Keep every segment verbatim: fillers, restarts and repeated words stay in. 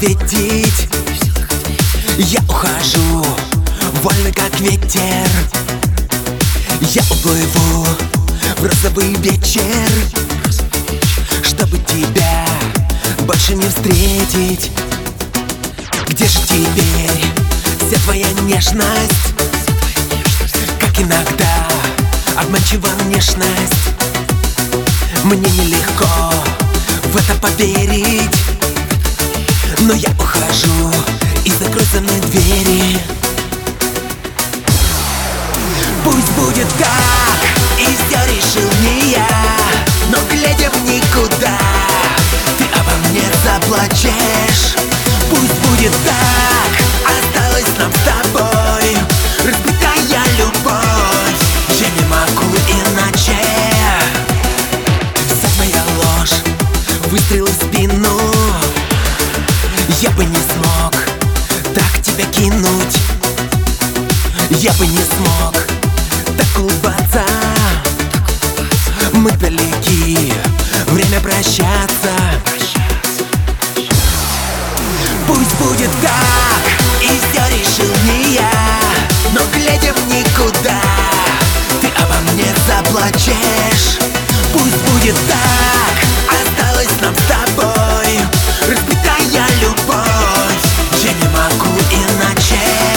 ответить. Я ухожу, вольно как ветер. Я уплыву в розовый вечер, чтобы тебя больше не встретить. Где же теперь вся твоя нежность? Как иногда обманчива внешность. Мне нелегко в это поверить, но я ухожу, и закрой за мной двери. Пусть будет так, и все решил не я, но глядя в никуда, ты обо мне заплачешь. Пусть будет так, осталось нам с тобой разбитая любовь. Я не могу иначе. Вся твоя ложь, выстрел в спину. Я бы не смог так тебя кинуть. Я бы не смог так улыбаться. Мы далеки, время прощаться. Пусть будет так, и все решил не я, но глядя в никуда, ты обо мне заплачешь. Пусть будет так, осталось нам с тобой разбитая любовь. Я не могу иначе.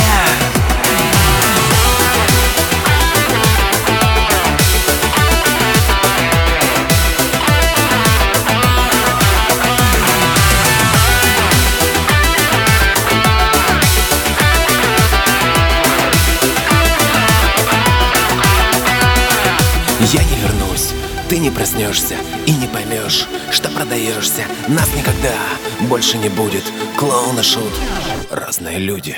Я не вернусь, ты не проснешься и не поймешь, что продаешься. Нас никогда больше не будет. Клоун и шут, разные люди.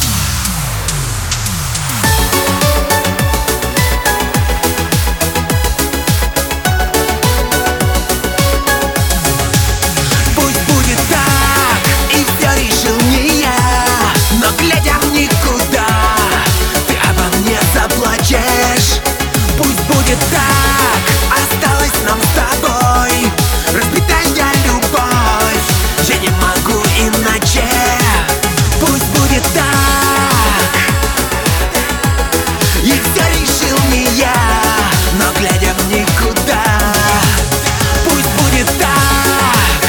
Пусть будет так, и все решил не я, но глядя в никуда, ты обо мне заплачешь. Пусть будет так, осталось нам с тобой разбитая любовь. Я не могу иначе. Пусть будет так, и все решил не я, но глядя в никуда. Пусть будет так,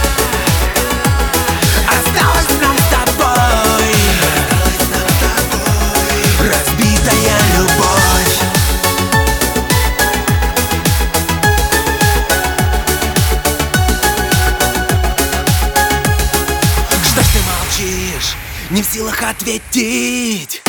осталось нам с тобой разбитая любовь. Не в силах ответить.